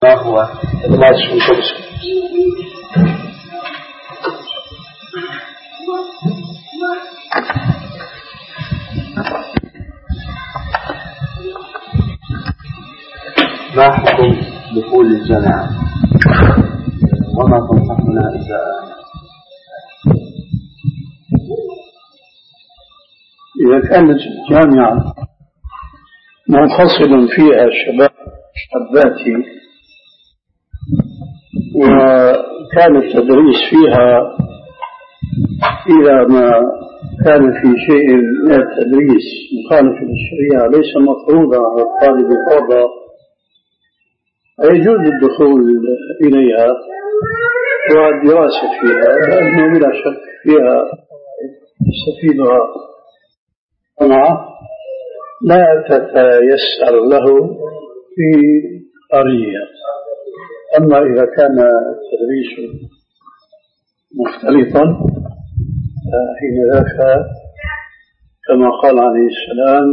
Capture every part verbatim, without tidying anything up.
ما هو الماتش القدس؟ ما حكم دخول الجامعة وما تنصحنا إذا إذا كانت الجامعة منفصل فيها شباب شاباتي وكان التدريس فيها إذا ما كان في شيء من التدريس مخالف للشريعة ليس مفروضا على الطالب الحر يجوز الدخول إليها والدراسة فيها لأنه بلا شك فيها يستفيدها معه لا تتيسر له في قرية. أما إذا كان التدريس مختلطا حين ذاك كما قال عليه السلام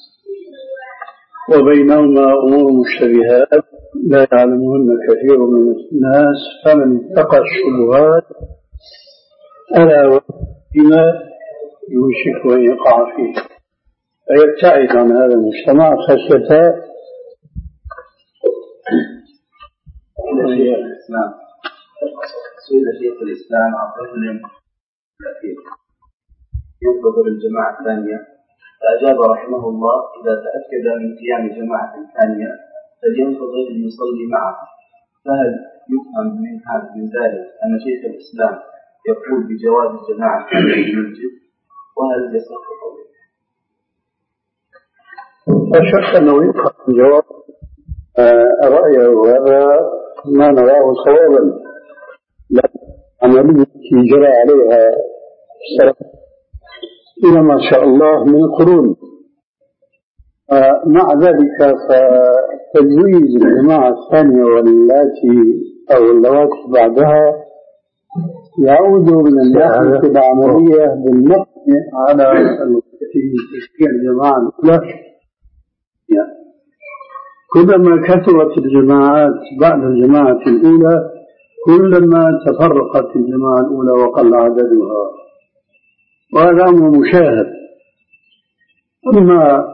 وبينهما أمور مشتبهات لا يعلمهن كثير من الناس فمن اتقى الشبهات ألا وبما يوشك أن يقع فيه فيبتعد عن هذا المجتمع خشية الإسلام. سئل شيخ الإسلام عن رجل الأخير ينتظر الجماعة الثانية فأجاب رحمه الله إذا تأكد من قيام جماعة ثانية فلينتظر ليصلي معه. فهل يفهم من هذا من ذلك أن شيخ الإسلام يقول بجواز الجماعة الثانية في المسجد وهل يصح قوله؟ لا شك أنه يفهم الجواب رأيه وهذا ما نراه صوابا لا عملية التي جرى عليها السلف إلى ما شاء الله من القرون. مع ذلك فتجويز الجماعة الثانية واللاتي أو اللواتي بعدها يعود من الناحية العملية بالنقد على تشكيل الجماعة الأولى. كلما كثرت الجماعات بعد الجماعة الأولى كلما تفرقت الجماعة الأولى وقل عددها وهذا أمر مشاهد. أما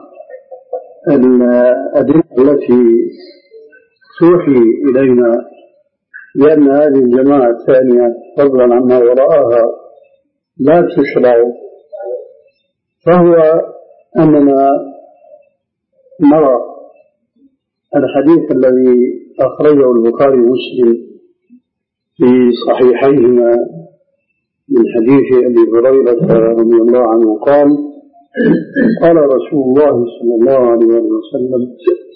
الأدلة التي توحي إلينا بأن هذه الجماعة الثانية فضلا عما وراءها لا تشرع فهو أننا نرى الحديث الذي أخرجه البخاري ومسلم في صحيحيهما من حديث أبي هريرة رضي الله عنه قال قال رسول الله صلى الله عليه وسلم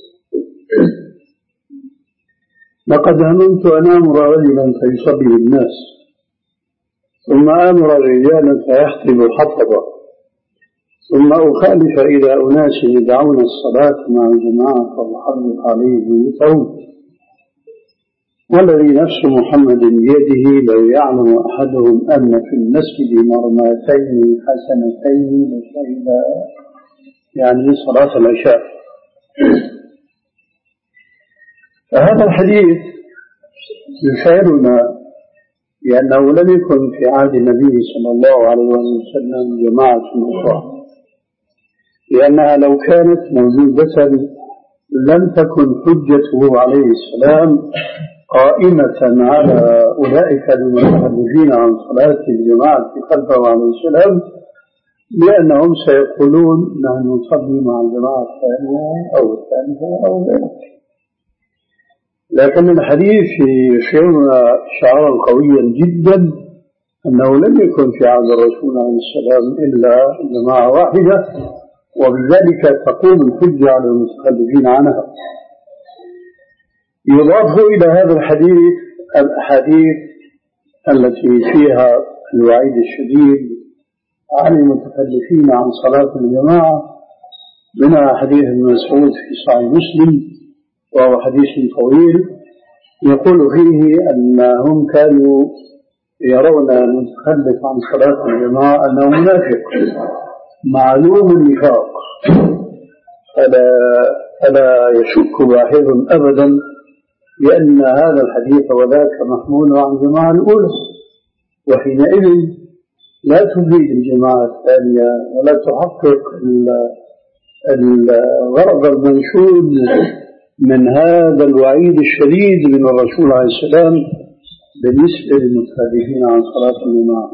لقد هممت أن آمر رجلا فيصلي بالناس ثم آمر رجالا فيحطب حطبا ثم أخالف إلى أناس يدعون الصلاة مع الجماعة فأحرق عليه طول والذي نفس محمد بيده لو يعلم أحدهم أن في المسجد مرماتين حسنتين لشهد يعني صلاة العشاء. فهذا الحديث يشعرنا بأنه لم يكن في عهد النبي صلى الله عليه وسلم جماعة أخرى لأنها لو كانت موجودة لم تكن حجته عليه السلام قائمة على أولئك المتخلفين عن صلاة الجماعة خلفه عليه السلام لأنهم سيقولون نحن نصلي مع الجماعة الثانية أو الثالثة أو ذلك. لكن الحديث يشعرنا شعارا قويا جدا أنه لم يكن في عهد الرسول عليه السلام إلا جماعة واحدة وبذلك تقوم الحجة على المتخلفين عنها. يضاف إلى هذا الحديث الأحاديث التي فيها الوعيد الشديد عن المتخلفين عن صلاة الجماعة منها حديث ابن مسعود في صحيح مسلم وهو حديث طويل يقول فيه أنهم كانوا يرون المتخلف عن صلاة الجماعة أنه منافق معلوم النفاق فلا, فلا يشك واحد أبدا لأن هذا الحديث وذاك محمول عن الجماعة الأولى، وحينئذ لا تفيد الجماعة الثانية ولا تحقق الغرض المنشود من هذا الوعيد الشديد من الرسول عليه السلام بالنسبة للمتخلفين عن صلاة الجماعة.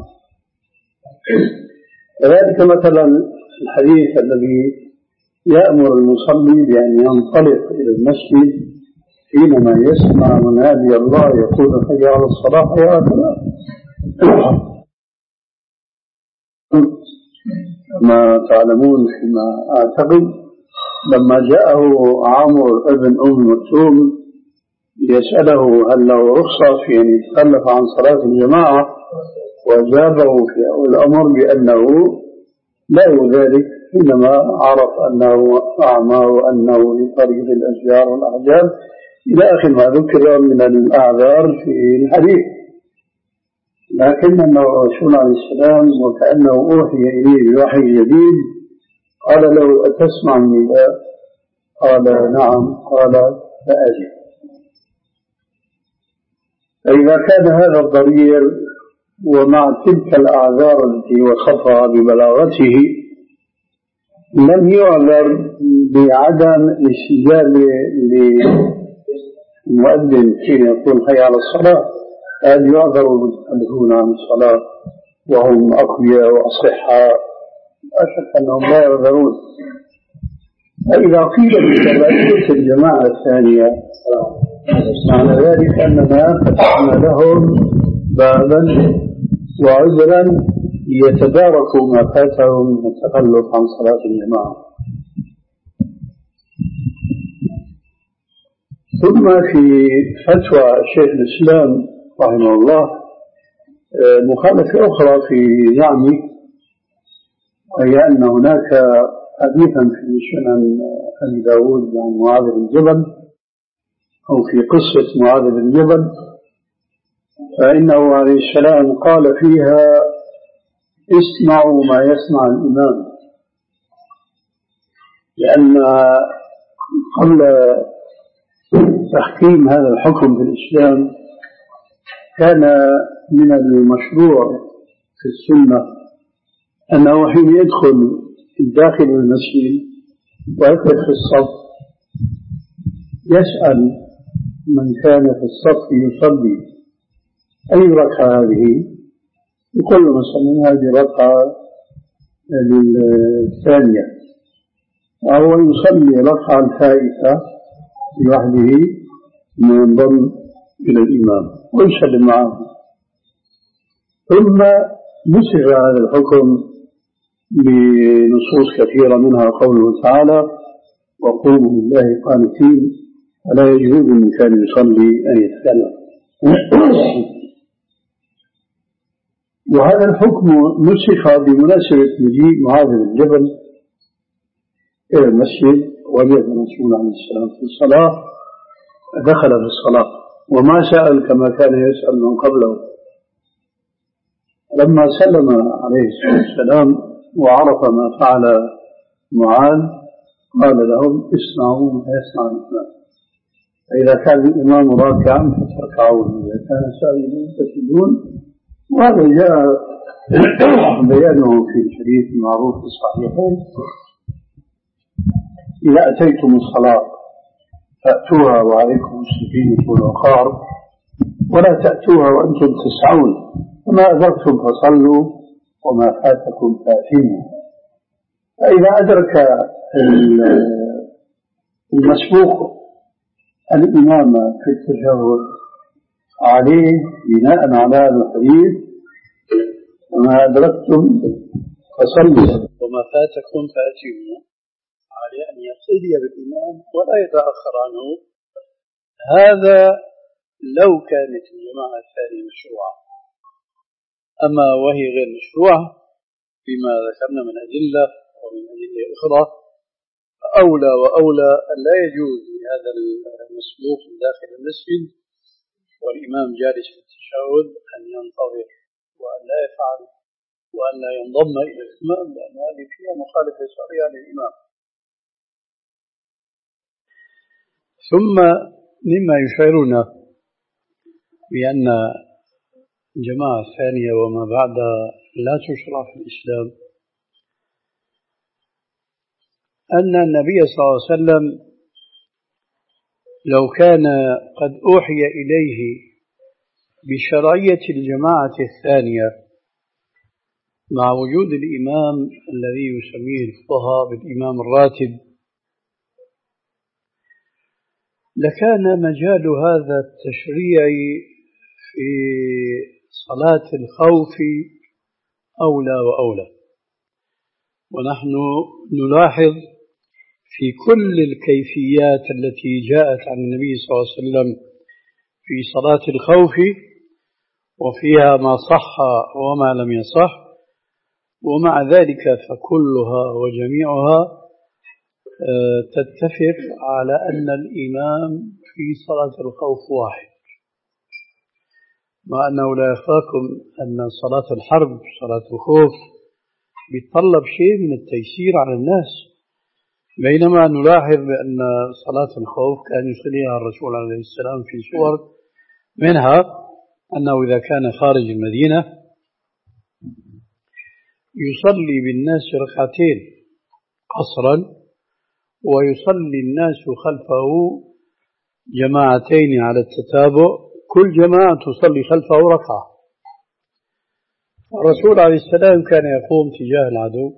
كذلك مثلا الحديث الذي يأمر المصلي بأن ينطلق إلى المسجد حينما يسمع منادي الله يقول حي على الصلاة حي على الفلاح، كما تعلمون فيما أعتقد لما جاءه عمرو ابن أم مكتوم يسأله هل له رخصة في أن يتخلف عن صلاة الجماعة، وجابه في أول الأمر بأنه لا ذلك حينما عرف أنه أعمى وأنه لطريق الأشجار والأحجار إلى آخر ما ذكر من الأعذار في الحديث. لكن الرسول عليه السلام وكأنه أوحي إليه بوحي جديد قال له أتسمع النداء؟ قال نعم. قال فأجب. فإذا كان هذا الضرير ومع تلك الأعذار التي وصفها ببلاغته لم يعذر بعدم الاستجابة للمؤذن حين يقول حي على الصلاة، هذا يعذر المتخلفون عن الصلاة وهم أقوياء وأصحاء لا شك أنهم لا يعذرون. فإذا قيل بتبعية الجماعة الثانية معنى ذلك أننا فتحنا لهم بابا وعذرا يتداركوا ما فاتهم من التخلف عن صلاة الجماعة. ثم في فتوى شيخ الإسلام رحمه الله مخالفة أخرى في زعمه، وهي أن هناك حديثا في سنن أبي داود عن معاذ بن جبل أو في قصة معاذ بن جبل فإنه عليه السلام قال فيها اسمعوا ما يسمع الإمام، لأن قبل تحكيم هذا الحكم في الإسلام كان من المشروع في السنة أنه حين يدخل الداخل المسجد ويقف في الصف يسأل من كان في الصف يصلي أي ركعة هذه، يقول له مثلا هذه ركعة للثانية، وهو يصلي ركعة الفائتة لوحده ينضم إلى الإمام ويسلم معه. ثم نسخ هذا الحكم بنصوص كثيرة منها قوله تعالى وقوموا لله قانتين فلا يجوز من كان يصلي أن يتكلم. وهذا الحكم نسخ بمناسبة مجيء معاذ بن جبل إلى المسجد وجد الرسول عليه السلام في الصلاة دخل في الصلاة وما سأل كما كان يسأل من قبله. لما سلم عليه السلام وعرف ما فعل معاذ قال لهم اسمعوا ما يسمع الإمام، فإذا كان الإمام راكعا فتركعون وإذا كان ساجدا فسجدون. وهذا جاء بيانه في الحديث المعروف في الصحيحين إذا أتيتم الصلاة فأتوها وعليكم السكينة والوقار ولا تأتوها وأنتم تسعون، وما أدركتم فصلوا وما فاتكم فأتموا. فإذا أدرك المسبوق الإمام في التشهد عليه بناء على هذا الحديث وما أدركتم فصلوا وما فاتكم فأتموا، عليه أن يقتدي بالإمام ولا يتأخر عنه. هذا لو كانت الجماعة الثانية مشروعة، أما وهي غير مشروعة بما ذكرنا من أدلة ومن أدلة أخرى فأولى وأولى أن لا يجوز لهذا المسبوق داخل المسجد والإمام جالس في التشهد أن ينتظر وأن لا يفعل وأن لا ينضم إلى الإمام، لأن هذه فيها مخالفة صريحة للإمام. ثم مما يشعرنا بأن الجماعة الثانية وما بعدها لا تشرع في الإسلام أن النبي صلى الله عليه وسلم لو كان قد أوحي إليه بشرعية الجماعة الثانية مع وجود الإمام الذي يسميه الفقهاء بالإمام الراتب، لكان مجال هذا التشريع في صلاة الخوف أولى وأولى. ونحن نلاحظ في كل الكيفيات التي جاءت عن النبي صلى الله عليه وسلم في صلاة الخوف، وفيها ما صح وما لم يصح، ومع ذلك فكلها وجميعها تتفق على أن الإمام في صلاة الخوف واحد، مع أنه لا يخفاكم أن صلاة الحرب صلاة الخوف بيتطلب شيء من التيسير على الناس، بينما نلاحظ بأن صلاة الخوف كان يصليها الرسول عليه السلام في صور، منها أنه إذا كان خارج المدينة يصلي بالناس ركعتين قصرا، ويصلي الناس خلفه جماعتين على التتابع، كل جماعة تصلي خلفه ركعة. الرسول عليه السلام كان يقوم تجاه العدو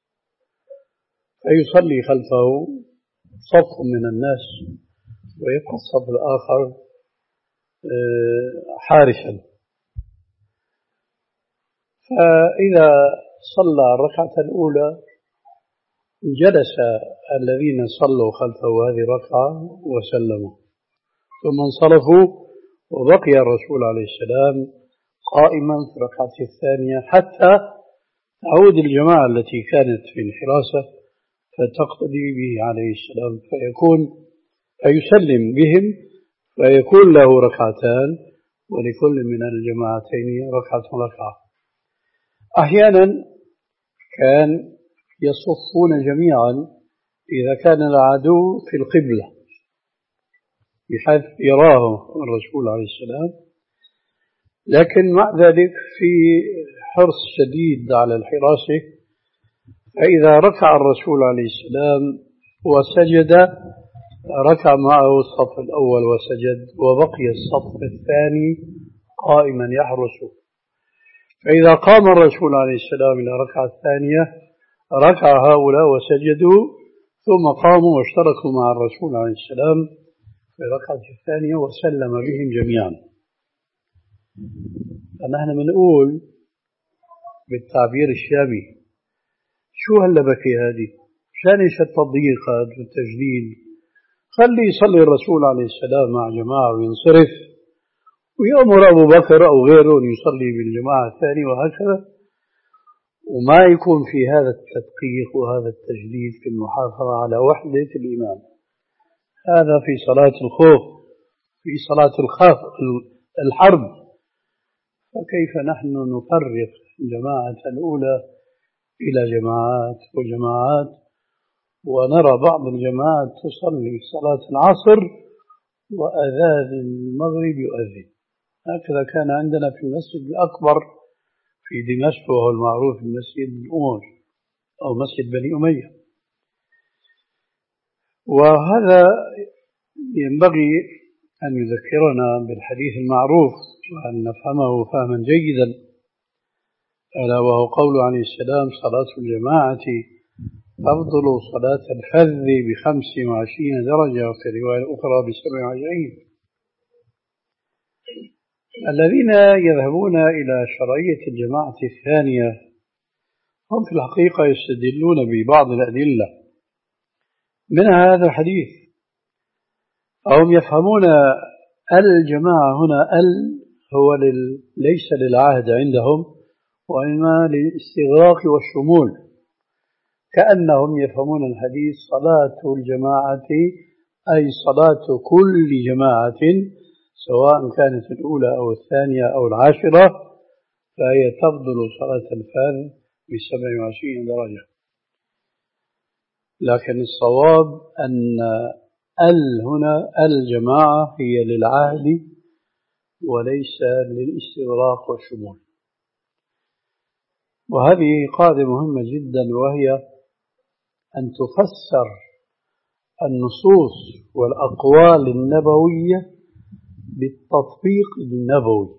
فيصلي خلفه صف من الناس ويبقى الصف الآخر حارسا. فإذا صلى الركعة الأولى جلس الذين صلوا خلفه هذه الركعة وسلموا، ثم انصرفوا وبقي الرسول عليه السلام قائما في الركعة الثانية حتى تعود الجماعة التي كانت في الحراسة فتقتدي به عليه السلام فيكون فيسلم بهم فيكون له ركعتان ولكل من الجماعتين ركعة ركعة. أحيانا كان يصفون جميعا إذا كان العدو في القبلة بحيث يراه الرسول عليه السلام، لكن مع ذلك في حرص شديد على الحراسة، فإذا ركع الرسول عليه السلام وسجد ركع معه الصف الأول وسجد، وبقي الصف الثاني قائما يحرسه. فإذا قام الرسول عليه السلام إلى الركعة الثانية ركع هؤلاء وسجدوا، ثم قاموا واشتركوا مع الرسول عليه السلام في الركعة الثانية وسلم بهم جميعا. فنحن بنقول بالتعبير الشامي شو هاللبكة هذه؟ شان ايش التضييقات والتجديد؟ خلي يصلي الرسول عليه السلام مع جماعة وينصرف، ويأمر أبو بكر أو غيره أن يصلي بالجماعة الثانية، وهكذا، وما يكون في هذا التدقيق وهذا التجديد في المحافظة على وحدة الإمام. هذا في صلاة الخوف، في صلاة الخاف الحرب. فكيف نحن نفرق الجماعة الأولى إلى جماعات وجماعات، ونرى بعض الجماعات تصلي صلاة العصر وأذان المغرب يؤذن. هكذا كان عندنا في المسجد الأكبر في دمشق، وهو المعروف المسجد الأموي أو مسجد بني أمية. وهذا ينبغي أن يذكرنا بالحديث المعروف وأن نفهمه فهما جيدا، ألا وهو قول عليه السلام: صلاة الجماعة تفضل صلاة الفذ بخمس وعشرين درجة، وفي رواية أخرى بسبع وعشرين. الذين يذهبون إلى شرعية الجماعة الثانية هم في الحقيقة يستدلون ببعض الأدلة منها هذا الحديث، أهم يفهمون الجماعة هنا ال هو لل... ليس للعهد عندهم، وإنما للاستغراق والشمول، كأنهم يفهمون الحديث صلاة الجماعة أي صلاة كل جماعة سواء كانت الأولى أو الثانية أو العاشرة، فهي تفضل صلاة الفذ بسبع وعشرين درجة. لكن الصواب أن ال هنا الجماعة هي للعهد وليس للاستغراق والشمول. وهذه قاعدة مهمة جدا، وهي أن تفسر النصوص والأقوال النبوية بالتطبيق النبوي.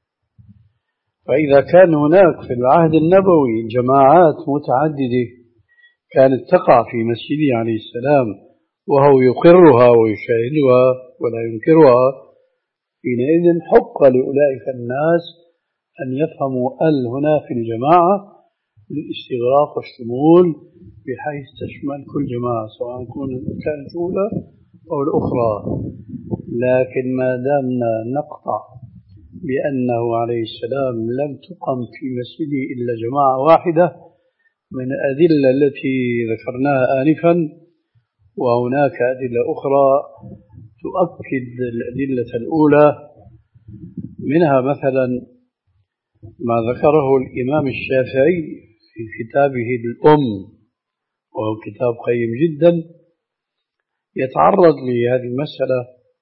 فإذا كان هناك في العهد النبوي جماعات متعددة كانت تقع في مسجده عليه السلام وهو يقرها ويشاهدها ولا ينكرها، حينئذ حق لأولئك الناس أن يفهموا ال هنا في الجماعة للاستغراق والشمول، بحيث تشمل كل جماعة سواء كانت الأولى أو الأخرى. لكن ما دامنا نقطع بأنه عليه السلام لم تقم في مسجده إلا جماعة واحدة من الأدلة التي ذكرناها آنفا، وهناك أدلة أخرى تؤكد الأدلة الأولى، منها مثلا ما ذكره الإمام الشافعي في كتابه الأم، وهو كتاب قيم جدا يتعرض لهذه المسألة،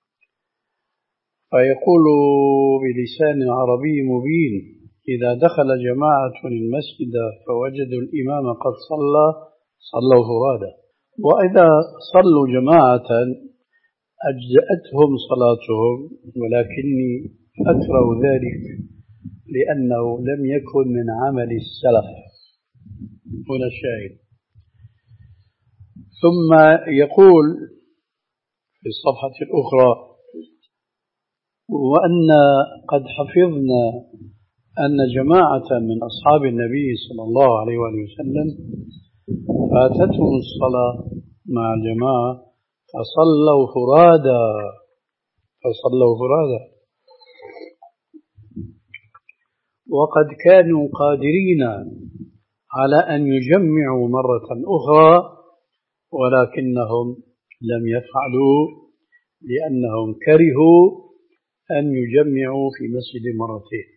فيقول بلسان عربي مبين: إذا دخل جماعة المسجد فوجدوا الإمام قد صلى صلوا فرادى، وإذا صلوا جماعة أجزأتهم صلاتهم، ولكني أكره ذلك لأنه لم يكن من عمل السلف. هنا الشاهد. ثم يقول في الصفحة الأخرى: وأن قد حفظنا أن جماعة من أصحاب النبي صلى الله عليه وآله وسلم فاتتهم الصلاة مع الجماعة فصلوا فرادا فصلوا فرادا وقد كانوا قادرين على أن يجمعوا مرة أخرى، ولكنهم لم يفعلوا لأنهم كرهوا أن يجمعوا في مسجد مرتين.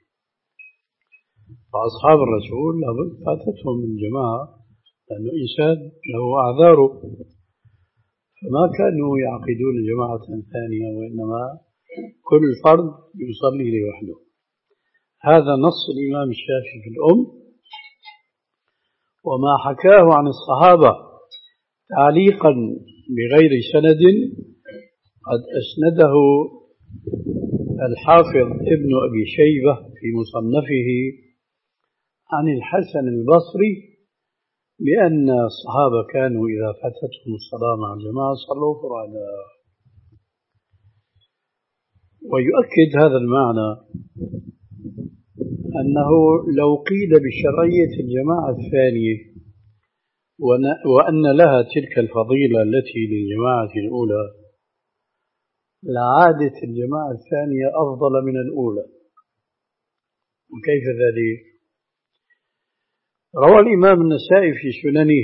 فأصحاب الرسول لابد فاتتهم الجماعة، لأنه إنسان له أعذاره، فما كانوا يعقدون جماعة ثانية، وإنما كل فرد يصلي لوحده. هذا نص الإمام الشافعي في الأم، وما حكاه عن الصحابة تعليقا بغير سند قد أسنده الحافظ ابن أبي شيبة في مصنفه عن الحسن البصري بأن الصحابة كانوا إذا فاتتهم الصلاة مع الجماعة صلوا فرادا. ويؤكد هذا المعنى أنه لو قيل بشرعية الجماعة الثانية وأن لها تلك الفضيلة التي للجماعة الأولى لعادت الجماعة الثانية أفضل من الأولى. وكيف ذلك؟ روى الإمام النسائي في سننه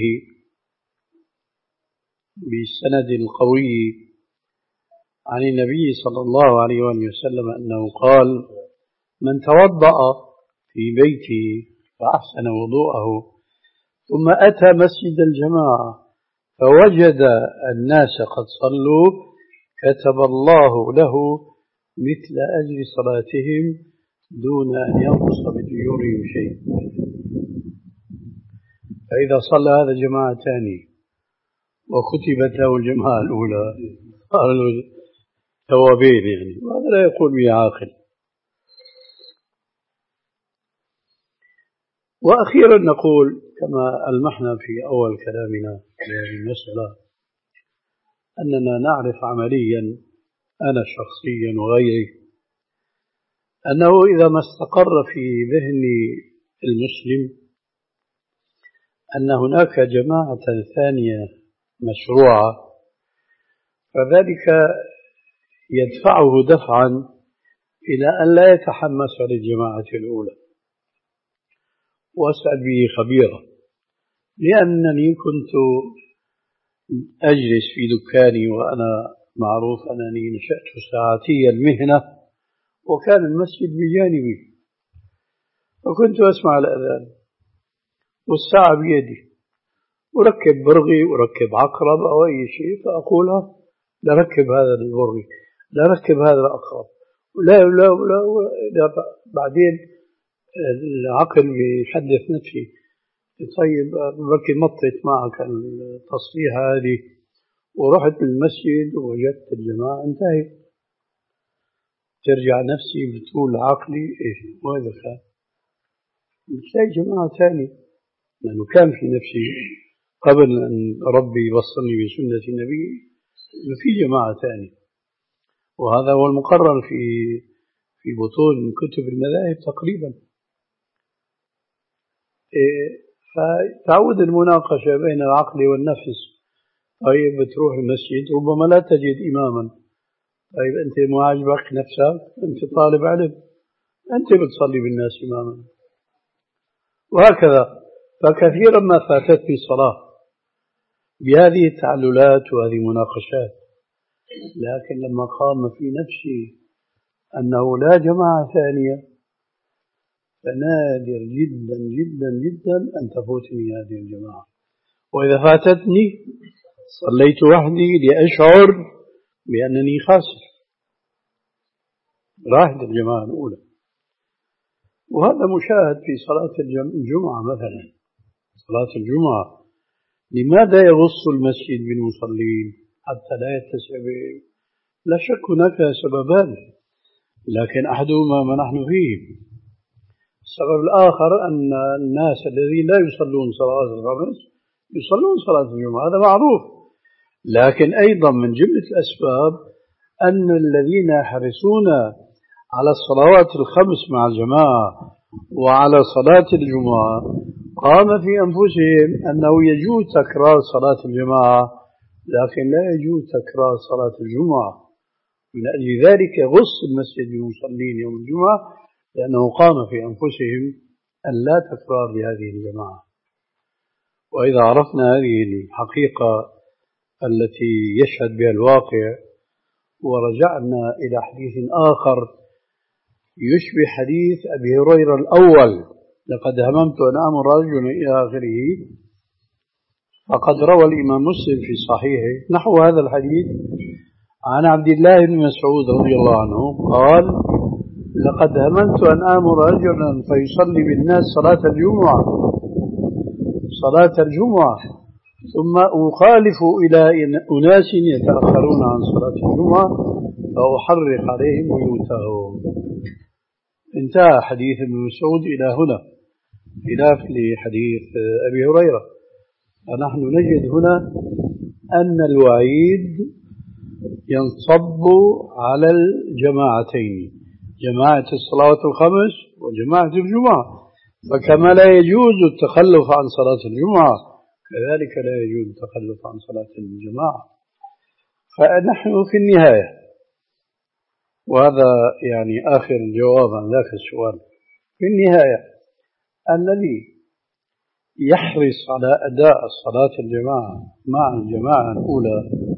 بالسند القوي عن النبي صلى الله عليه وسلم أنه قال: من توضأ في بيته فأحسن وضوءه ثم أتى مسجد الجماعة فوجد الناس قد صلوا كتب الله له مثل أجر صلاتهم دون أن ينقص بديورهم شيء. فإذا صلى هذا جماعة ثانية وكتبت له الجماعة الأولى قالوا ثوابين يعني، وهذا لا يقول به عاقل. وأخيرا نقول كما ألمحنا في أول كلامنا في هذه المسألة أننا نعرف عمليا أنا شخصيا وغيري أنه إذا ما استقر في ذهن المسلم أن هناك جماعة ثانية مشروعة، فذلك يدفعه دفعا إلى أن لا يتحمس للجماعة الأولى. وأسأل به خبيرا، لأنني كنت أجلس في دكاني وأنا معروف أنني نشأت ساعتي المهنة وكان المسجد بجانبي، وكنت أسمع الأذان والساعة بيدي، وركب برغي وركب عقرب أو أي شيء فأقولها لركب هذا البري، لركب هذا الأقرب، لا لا لا, لا بعدين العقل بيحدث نفسي، طيب بركي مطت معك التصريحة هذه ورحت المسجد ووجدت الجماعة انتهي، ترجع نفسي بتقول عقلي إيش وهذا كان بتلاقي جماعة ثانية، لأنه كان في نفسي قبل أن ربي يوصلني بسنة النبي إنه في جماعة ثانية، وهذا هو المقرر في في بطون كتب المذاهب تقريبا. فتعود المناقشة بين العقل والنفس. طيب بتروح المسجد ربما لا تجد إماما، طيب أنت ما عجبك نفسك، أنت طالب علم، أنت بتصلي بالناس إماما، وهكذا. فكثيرا ما فاتتني الصلاة بهذه التعللات وهذه المناقشات، لكن لما قام في نفسي أنه لا جماعة ثانية فنادر جدا جدا جدا أن تفوتني هذه الجماعة، وإذا فاتتني صليت وحدي لأشعر بأنني خاسر، راحت الجماعة الأولى. وهذا مشاهد في صلاة الجمعة مثلا. صلاة الجمعة لماذا يغص المسجد بالمصلين حتى لا يتسع بهم؟ لا شك هناك سببان، لكن أحدهما ما نحن فيه. السبب الآخر أن الناس الذين لا يصلون صلاة الخمس يصلون صلاة الجمعة، هذا معروف. لكن أيضا من جملة الأسباب أن الذين يحرصون على الصلوات الخمس مع الجماعة وعلى صلاة الجمعة قام في أنفسهم أنه يجوز تكرار صلاة الجماعة، لكن لا يجوز تكرار صلاة الجمعة. من أجل ذلك يغص المسجد بالمصلين يوم الجمعة، لأنه قام في أنفسهم أن لا تكرار لهذه الجماعة. وإذا عرفنا هذه الحقيقة التي يشهد بها الواقع ورجعنا إلى حديث آخر يشبه حديث أبي هريرة الأول، لقد هممت أن آمر رجلا إلى آخره، فقد روى الإمام مسلم في صحيحه نحو هذا الحديث عن عبد الله بن مسعود رضي الله عنه قال: لقد هممت أن آمر رجلا فيصلي بالناس صلاة الجمعة صلاة الجمعة ثم أخالف إلى أناس يتأخرون عن صلاة الجمعة فأحرق عليهم بيوتهم. انتهى حديث ابن مسعود إلى هنا، خلاف لحديث أبي هريرة. فنحن نجد هنا أن الوعيد ينصب على الجماعتين، جماعة الصلوات الخمس وجماعة الجمعة. فكما لا يجوز التخلف عن صلاة الجمعة كذلك لا يجوز التخلف عن صلاة الجماعة. فنحن في النهاية، وهذا يعني آخر الجواب عن ذاك السؤال، في النهاية الذي يحرص على أداء صلاة الجماعة مع الجماعة الأولى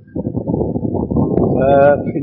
ففي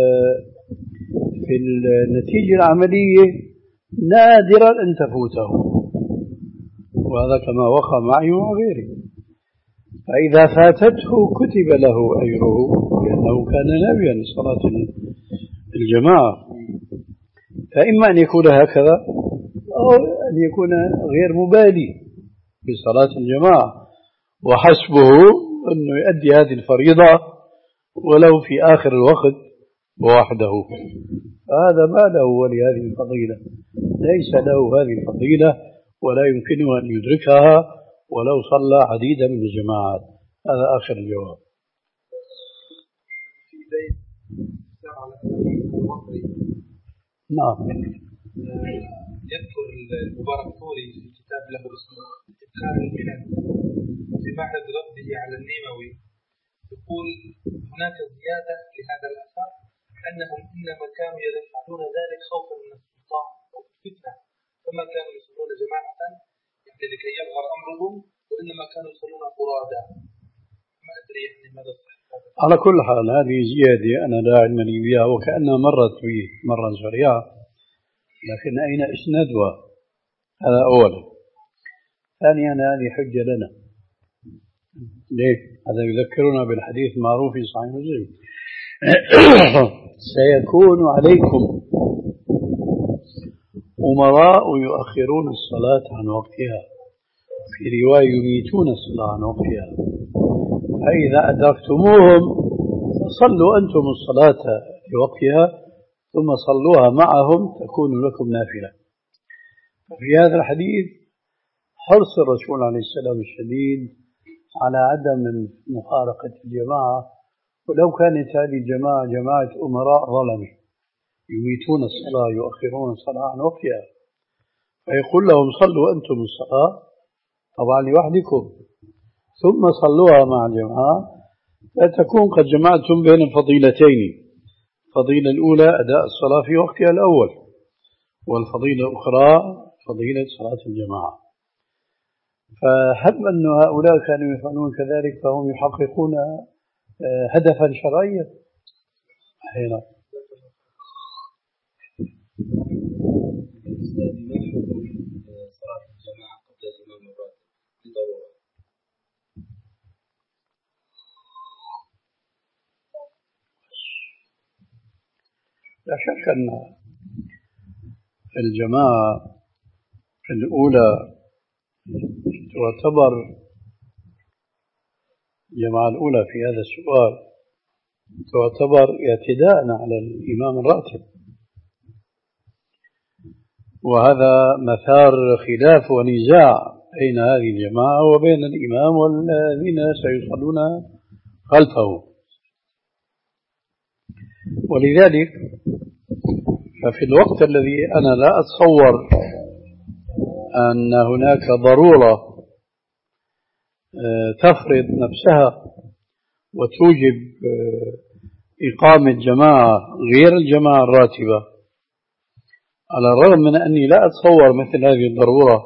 في النتيجة العملية نادرا أن تفوته، وهذا كما وقع معي وغيري. فإذا فاتته كتب له أجره لأنه كان ناويا لصلاة الجماعة. فإما أن يكون هكذا أو أن يكون غير مبالي بصلاة الجماعة وحسبه أنه يؤدي هذه الفريضة ولو في آخر الوقت وحده. هذا ما له ولهذه الفضيلة، ليس له هذه الفضيلة ولا يمكنه أن يدركها ولو صلى عديدا من الجماعات. هذا آخر الجواب. نعم. يذكر المبارك فوري في كتاب له اسمه إدخال المنن في معرض رده على النيموي، يقول هناك زيادة لهذا الأثر أنهم إنما كانوا يفعلون ذلك خوفا من السلطان أو الفتنة، فما كانوا يصلون جماعة يعني لكي يظهر أمرهم، وإنما كانوا يصلون فرادا. ما أدري يعني ماذا صحيح. على كل حال هذه زيادة أنا لا علم لي بها وكأنها مرت بي مرة سريعة، لكن أين إسنادها؟ هذا أولا. ثانيا هذه حجة لنا. ليه؟ هذا يذكرنا بالحديث المعروف في صحيح مسلم سيكون عليكم أمراء يؤخرون الصلاة عن وقتها، في رواية يميتون الصلاة عن وقتها، فإذا أدركتموهم فصلوا أنتم الصلاة لوقتها ثم صلوها معهم تكون لكم نافلة. في هذا الحديث حرص الرسول عليه السلام الشديد على عدم مفارقة الجماعة، ولو كانت هذه الجماعة جماعة أمراء ظلمة يميتون الصلاة يؤخرون الصلاة عن وقتها، فيقول لهم صلوا أنتم الصلاة طبعا لوحدكم ثم صلوها مع الجماعة، فتكون قد جمعتم بين الفضيلتين. الفضيلة الأولى أداء الصلاة في وقتها الأول، والفضيلة الأخرى فضيلة صلاة الجماعة. فهب أن هؤلاء كانوا يفعلون كذلك فهم يحققون هدفا شرعيا. هنا لا شك أن الجماعة الأولى تعتبر الجماعة الأولى في هذا السؤال تعتبر اعتداء على الإمام الراتب، وهذا مثار خلاف ونزاع بين هذه الجماعة وبين الإمام والذين سيصلون خلفه. ولذلك ففي الوقت الذي أنا لا أتصور أن هناك ضرورة تفرض نفسها وتوجب إقامة جماعة غير الجماعة الراتبة، على الرغم من أني لا أتصور مثل هذه الضرورة،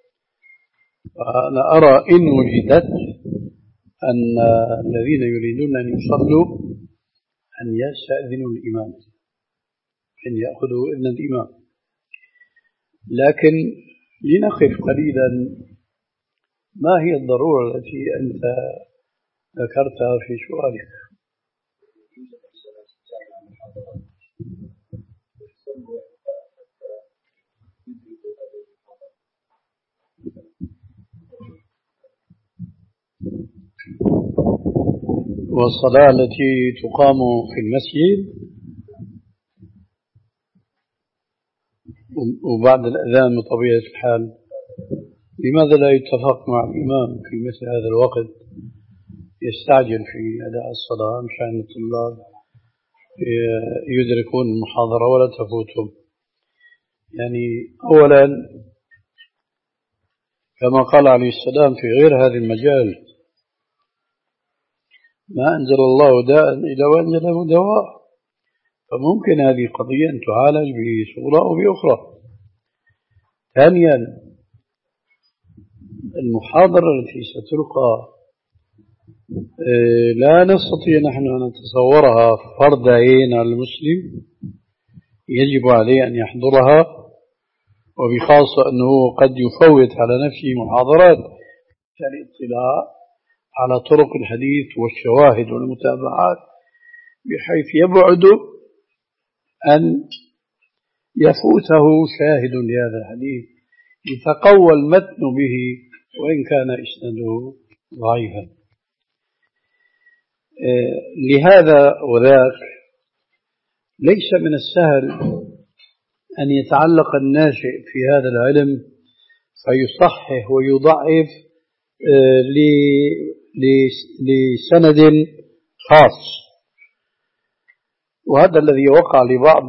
أنا أرى إن وجدت أن الذين يريدون أن يصلوا أن يستأذنوا الإمام، أن يأخذوا إذن الإمام. لكن لنقف قليلا، ما هي الضرورة التي أنت ذكرتها في سؤالك؟ والصلاة التي تقام في المسجد وبعد الأذان بطبيعة الحال، لماذا لا يتفق مع الإمام في مثل هذا الوقت يستعجل في أداء الصلاة مشان الطلاب يدركون المحاضرة ولا تفوتهم؟ يعني أولا كما قال عليه السلام في غير هذا المجال: ما أنزل الله داء إلا وأنزل له دواء. فممكن هذه قضية أن تعالج بصورة أو بأخرى. ثانيا المحاضرة التي ستلقى لا نستطيع نحن أن نتصورها فرض عين على المسلم، يجب عليه أن يحضرها، وبخاصة أنه قد يفوت على نفسه محاضرات كالاطلاع على طرق الحديث والشواهد والمتابعات، بحيث يبعد أن يفوته شاهد لهذا الحديث يتقوى المتن به وإن كان إسناده ضعيفا. لهذا وذاك ليس من السهل أن يتعلق الناشئ في هذا العلم فيصحح ويضعف لسند خاص، وهذا الذي وقع لبعض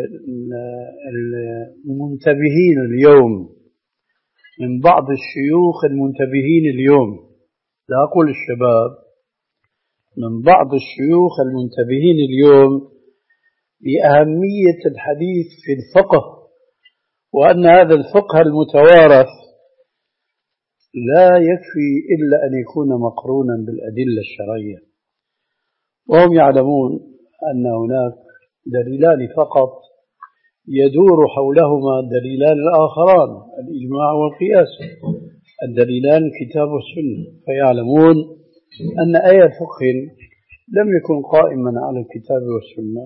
المنتبهين اليوم، من بعض الشيوخ المنتبهين اليوم، لا أقول الشباب، من بعض الشيوخ المنتبهين اليوم لأهمية الحديث في الفقه، وأن هذا الفقه المتوارث لا يكفي إلا أن يكون مقرونا بالأدلة الشرعية، وهم يعلمون أن هناك دليلان فقط يدور حولهما الدليلان الآخران، الإجماع والقياس، الدليلان الكتاب والسنة، فيعلمون أن أي فقه لم يكن قائما على الكتاب والسنة.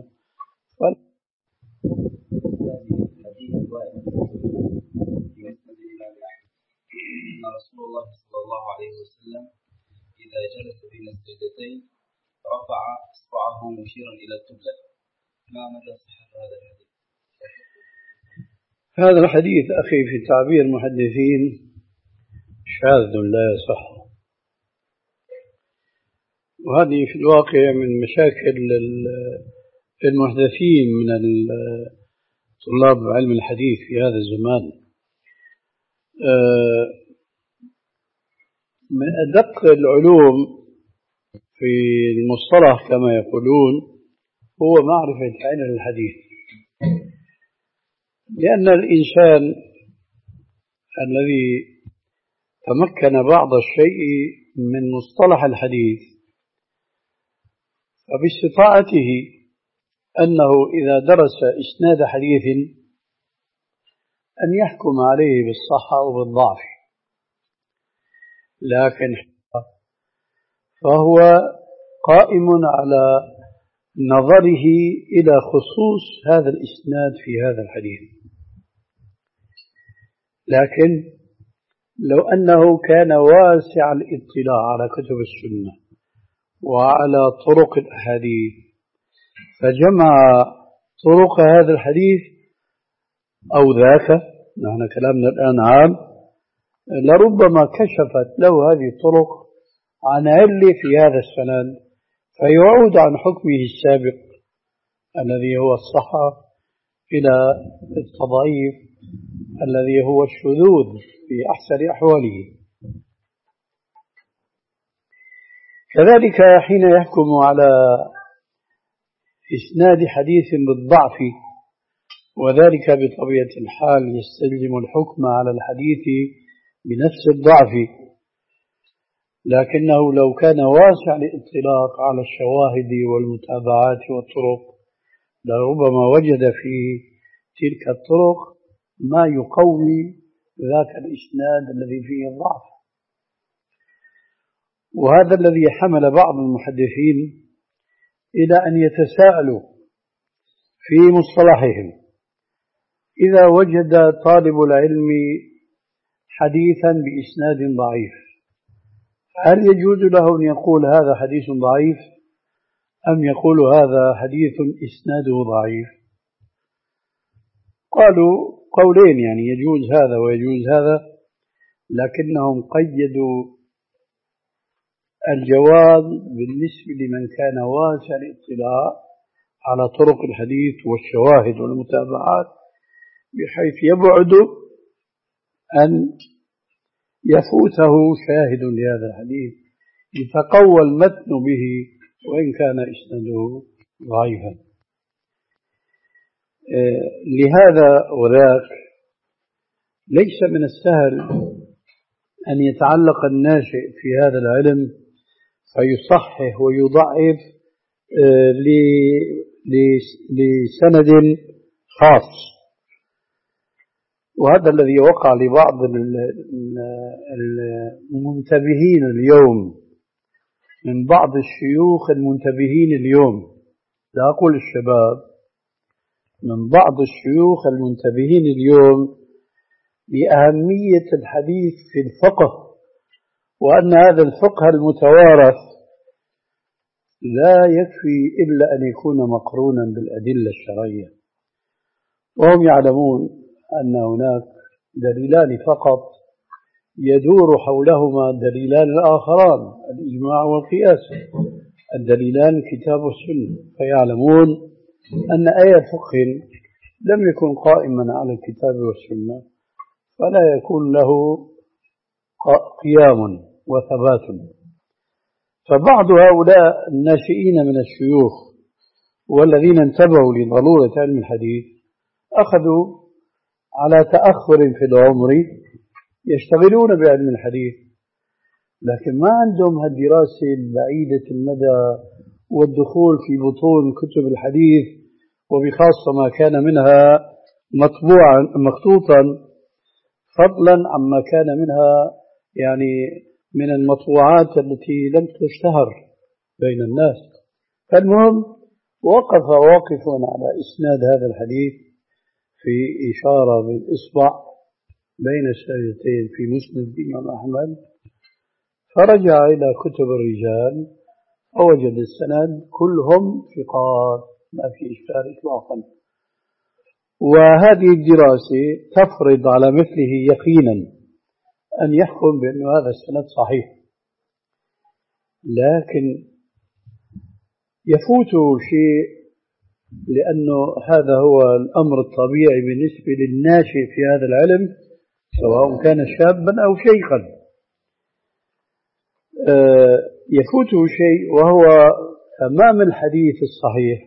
أن رسول الله صلى الله عليه وسلم إذا جلس بين السجدتين رفع إصبعه مشيرا إلى القبلة. ما مدى صحة هذا الحديث؟ هذا الحديث أخي في تعبير المحدثين شاذ لا يصح، وهذه في الواقع من مشاكل المحدثين من طلاب علم الحديث في هذا الزمان. من أدق العلوم في المصطلح كما يقولون هو معرفة علم الحديث، لأن الإنسان الذي تمكن بعض الشيء من مصطلح الحديث فباستطاعته أنه إذا درس إسناد حديث أن يحكم عليه بالصحة وبالضعف، لكن فهو قائم على نظره إلى خصوص هذا الإسناد في هذا الحديث. لكن لو أنه كان واسع الاطلاع على كتب السنة وعلى طرق الأحاديث فجمع طرق هذا الحديث أو ذاك، نحن كلامنا الآن عام، لربما كشفت له هذه الطرق عن علة في هذا السند فيعود عن حكمه السابق الذي هو الصحة إلى التضعيف الذي هو الشذوذ في أحسن أحواله. كذلك حين يحكم على إسناد حديث بالضعف، وذلك بطبيعة الحال يستلزم الحكم على الحديث بنفس الضعف، لكنه لو كان واسع الاطلاق على الشواهد والمتابعات والطرق لربما وجد في تلك الطرق ما يقوي ذاك الإسناد الذي فيه الضعف. وهذا الذي حمل بعض المحدثين إلى أن يتساءلوا في مصطلحهم إذا وجد طالب العلم حديثا بإسناد ضعيف هل يجوز له أن يقول هذا حديث ضعيف أم يقول هذا حديث إسناده ضعيف؟ قالوا قولين، يعني يجوز هذا ويجوز هذا، لكنهم قيدوا الجواز بالنسبة لمن كان واسع الاطلاع على طرق الحديث والشواهد والمتابعات بحيث يبعد أن يفوته شاهد لهذا الحديث يتقوى المتن به وإن كان إسناده ضعيفا. لهذا وذاك ليس من السهل أن يتعلق الناشئ في هذا العلم فيصحح ويضعف لسند خاص، وهذا الذي وقع لبعض المنتبهين اليوم من بعض الشيوخ المنتبهين اليوم، لا أقول الشباب، من بعض الشيوخ المنتبهين اليوم بأهمية الحديث في الفقه، وأن هذا الفقه المتوارث لا يكفي إلا أن يكون مقرونا بالأدلة الشرعية، وهم يعلمون أن هناك دليلان فقط يدور حولهما دليلان الآخران، الإجماع والقياس، الدليلان كتاب والسنة، فيعلمون أن أي فقه لم يكن قائما على الكتاب والسنة فلا يكون له قيام وثبات. فبعض هؤلاء الناشئين من الشيوخ والذين انتبهوا لضرورة علم الحديث أخذوا على تأخر في العمر يشتغلون بعلم الحديث، لكن ما عندهم الدراسة البعيدة المدى والدخول في بطون كتب الحديث، وبخاصة ما كان منها مطبوعا مخطوطا، فضلا عما كان منها يعني من المطبوعات التي لم تشتهر بين الناس. فالمهم وقف واقف على إسناد هذا الحديث في إشارة بالإصبع بين السجدتين في مسند الإمام أحمد، فرجع إلى كتب الرجال فوجد السند كلهم ثقات ما في إشكال إطلاقا. وهذه الدراسة تفرض على مثله يقينا أن يحكم بأن هذا السند صحيح، لكن يفوته شيء لأنه هذا هو الأمر الطبيعي بالنسبة للناشئ في هذا العلم سواء كان شابا أو شيخا. يفوته شيء وهو تمام الحديث الصحيح،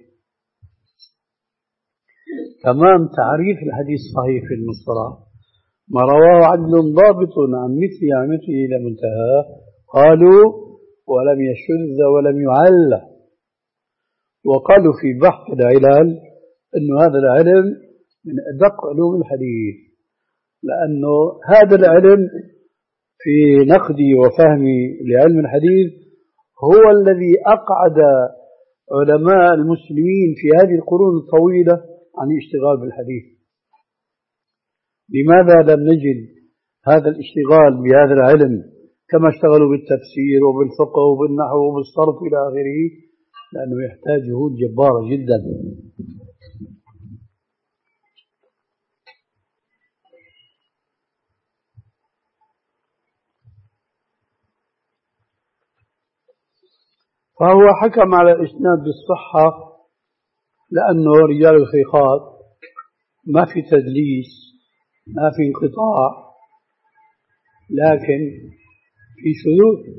تمام تعريف الحديث الصحيح في المصطلح، ما رواه عدل ضابط عن مثل عن مثله إلى منتهى، قالوا ولم يشذ ولم يعل. وقالوا في بحث العلل أن هذا العلم من أدق علوم الحديث، لأنه هذا العلم في نقدي وفهمي لعلم الحديث هو الذي أقعد علماء المسلمين في هذه القرون الطويلة عن الاشتغال بالحديث. لماذا لم نجد هذا الاشتغال بهذا العلم كما اشتغلوا بالتفسير وبالفقه وبالنحو وبالصرف إلى آخره؟ لأنه يحتاج جهود جبارة جدا. فهو حكم على الإسناد بالصحة لأنه رجال الثقات، ما في تدليس، ما في انقطاع، لكن في شذوذ.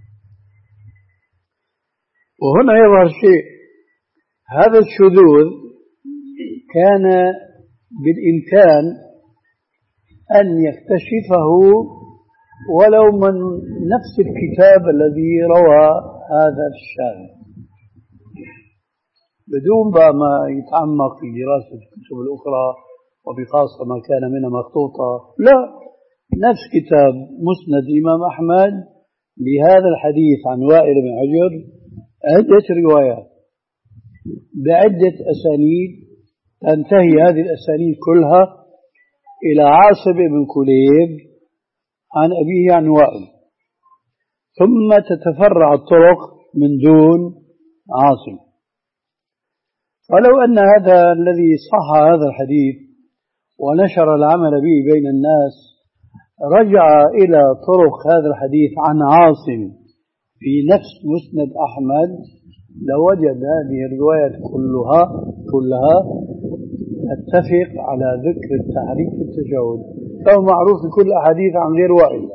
وهنا يظهر شيء، هذا الشذوذ كان بالإمكان أن يكتشفه ولو من نفس الكتاب الذي روى هذا الشاذ، بدون بقى ما يتعمق في دراسة الكتب الأخرى وبخاصة ما كان منها مخطوطة. لا، نفس كتاب مسند الإمام أحمد لهذا الحديث عن وائل بن حجر عدة روايات بعدة أسانيد، تنتهي هذه الأسانيد كلها إلى عاصم بن كليب عن أبيه عن وائل، ثم تتفرع الطرق من دون عاصم. ولو أن هذا الذي صح هذا الحديث ونشر العمل به بين الناس رجع إلى طرق هذا الحديث عن عاصم في نفس مسند أحمد لوجد هذه الروايات كلها كلها تتفق على ذكر التحريك في التشهد، فهو معروف في كل أحاديث عن غير وائل.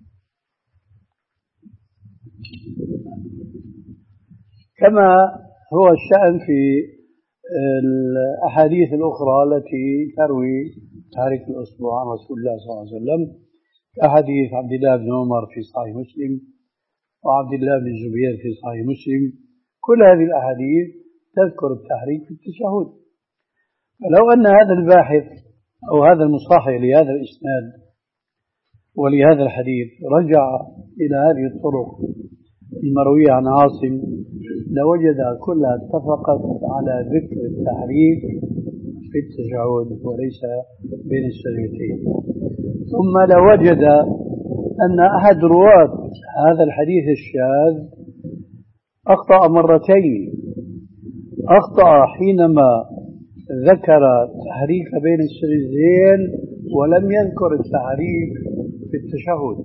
كما هو الشأن في الأحاديث الأخرى التي تروي تحريك الأصبع عن رسول الله صلى الله عليه وسلم، كحديث عبد الله بن عمر في صحيح مسلم وعبد الله بن الزبير في صحيح مسلم. كل هذه الأحاديث تذكر التحريك في التشهد. فلو أن هذا الباحث أو هذا المصحح لهذا الإسناد ولهذا الحديث رجع إلى هذه الطرق المروية عن عاصم لوجد كلها اتفقت على ذكر التحريك في التشهد وليس بين السجدتين. ثم لوجد أن أحد رواة هذا الحديث الشاذ أخطأ مرتين. أخطأ حينما ذكر التحريك بين السجدتين ولم يذكر التحريك في التشهد،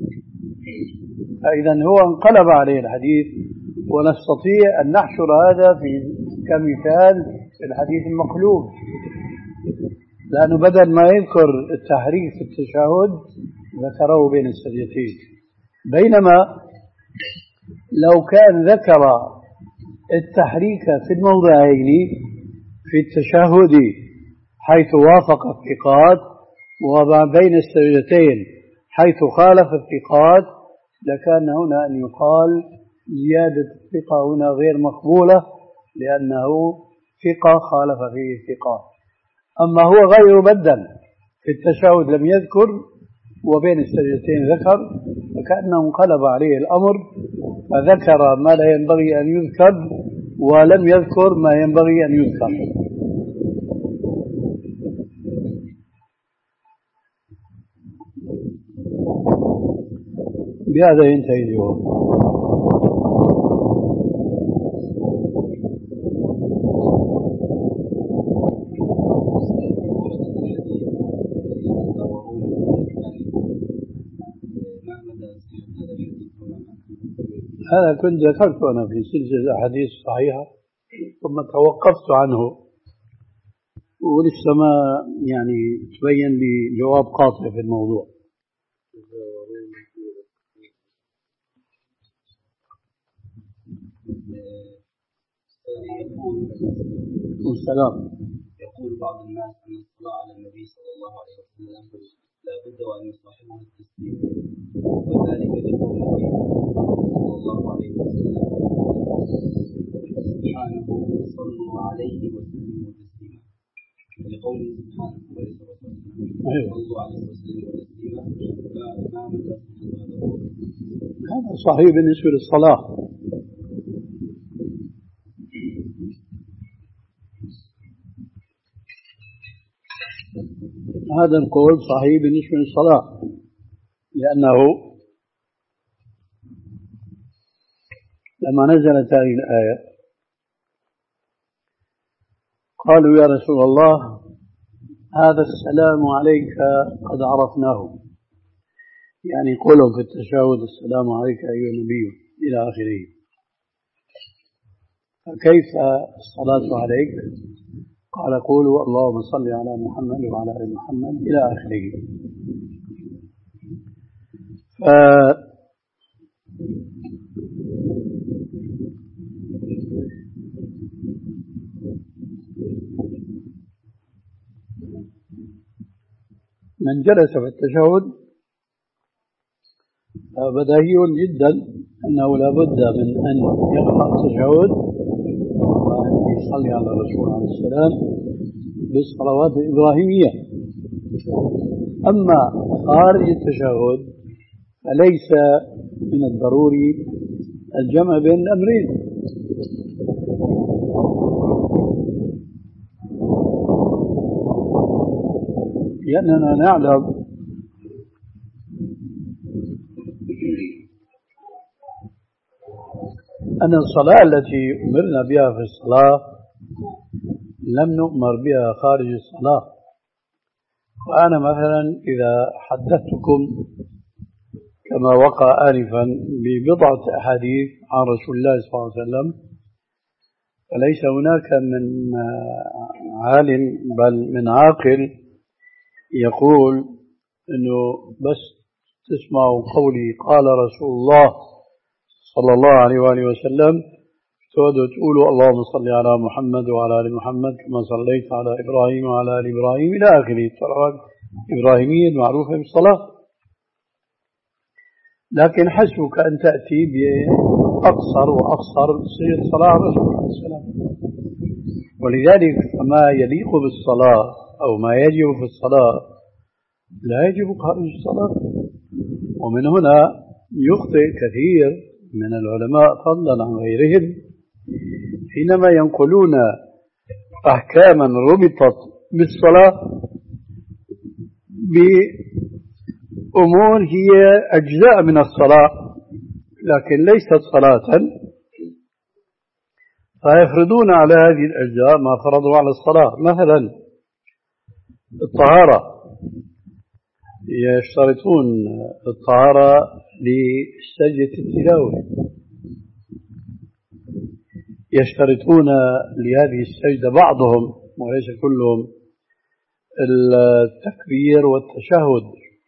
فإذا هو انقلب عليه الحديث. ونستطيع أن نحشر هذا في كمثال في الحديث المقلوب، لأنه بدل ما يذكر التحريك في التشهد ذكره بين السجدتين، بينما لو كان ذكر التحريك في الموضعين في التشهد حيث وافق الثقات وما بين السجدتين حيث خالف الثقات لكان هنا أن يقال زيادة الثقة هنا غير مقبولة لأنه ثقة خالف فيه الثقات. أما هو غير بدل، في التشهد لم يذكر وبين السجدتين ذكر، فكأنه انقلب عليه الأمر فذكر ما لا ينبغي أن يذكر ولم يذكر ما ينبغي أن يذكر. بهذا ينتهي الجواب. هذا كنت ذكرت أنا في سلسلة أحاديث صحيحة ثم توقفت عنه ولسه ما يعني تبين لي جواب قاطع في الموضوع. السلام. يقول بعض الناس أن الصلاة على النبي صلى الله عليه وسلم لا بد وأن يصاحبه التسليم، وذلك لقوله صلى الله عليه وسلم سبحانه صلوا عليه وسلموا تسليما، لقوله سبحانه صلوا عليه وسلموا تسليما. ما مدى هذا صحيح بالنسبة للصلاة. هذا القول صحيح بالنسبة للصلاة، لأنه لما نزلت هذه الآية قالوا يا رسول الله هذا السلام عليك قد عرفناه، يعني قولوا في التشهد السلام عليك أيها النبي إلى آخره، فكيف الصلاة عليك؟ قال قولوا اللهم صل على محمد وعلى آل محمد إلى آخره. ف من جلس في التشهد بديهي جدا أنه لا بد من أن يقرأ التشهد يصلي على الرسول عليه السلام بالصلوات الإبراهيمية. أما خارج التشهد فليس من الضروري الجمع بين الأمرين، لأننا نعلم أن الصلاة التي أمرنا بها في الصلاة لم نؤمر بها خارج الصلاة. وأنا مثلا إذا حدثتكم كما وقع آنفا ببضعة أحاديث عن رسول الله صلى الله عليه وسلم، فليس هناك من عالم بل من عاقل يقول أنه بس تسمعوا قولي قال رسول الله صلى الله عليه وآله وسلم تودوا تقولوا اللهم صل على محمد وعلى آل محمد كما صليت على إبراهيم وعلى آل إبراهيم إلى آخره. الصلوات الإبراهيمية المعروفة بالصلاة، لكن حسبك أن تأتي بأقصر وأقصر صيغة صلاة على الرسول عليه السلام. ولذلك ما يليق بالصلاة أو ما يجب في الصلاة لا يجب خارج الصلاة. ومن هنا يخطئ كثير من العلماء فضلا عن غيرهم حينما ينقلون أحكاما ربطت بالصلاة بأمور هي أجزاء من الصلاة لكن ليست صلاة، فيفرضون على هذه الأجزاء ما فرضوا على الصلاة. مثلا الطهارة، يشترطون الطهارة لسجدة التلاوة، يشترطون لهذه السجدة بعضهم وليس كلهم التكبير والتشهد.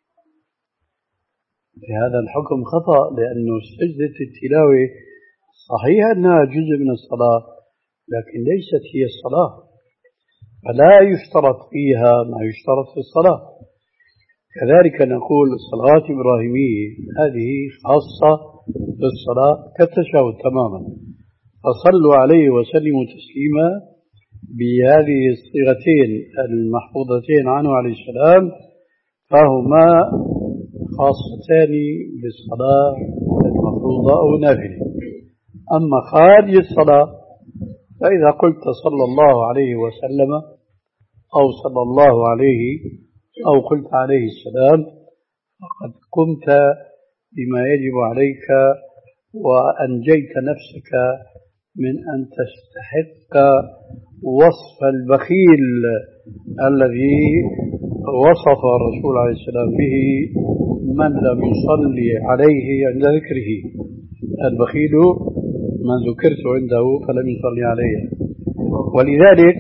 هذا الحكم خطأ، لأنه سجدة التلاوة صحيح أنها جزء من الصلاة لكن ليست هي الصلاة، فلا يشترط فيها ما يشترط في الصلاة. كذلك نقول الصلاة الإبراهيمية هذه خاصة بالصلاة كالتشهد تماما، فصلوا عليه وسلموا تسليما بهذه الصيغتين المحفوظتين عنه عليه السلام، فهما خاصتان بالصلاة المفروضة أو نافلة. أما خارج الصلاة فإذا قلت صلى الله عليه وسلم أو صلى الله عليه أو قلت عليه السلام فقد قمت بما يجب عليك وأنجيت نفسك من أن تستحق وصف البخيل الذي وصف الرسول عليه السلام به من لم يصلي عليه عند ذكره. البخيل من ذكرت عنده فلم يصلي عليه. ولذلك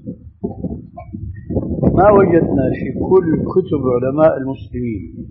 ما وجدنا في كل كتب علماء المسلمين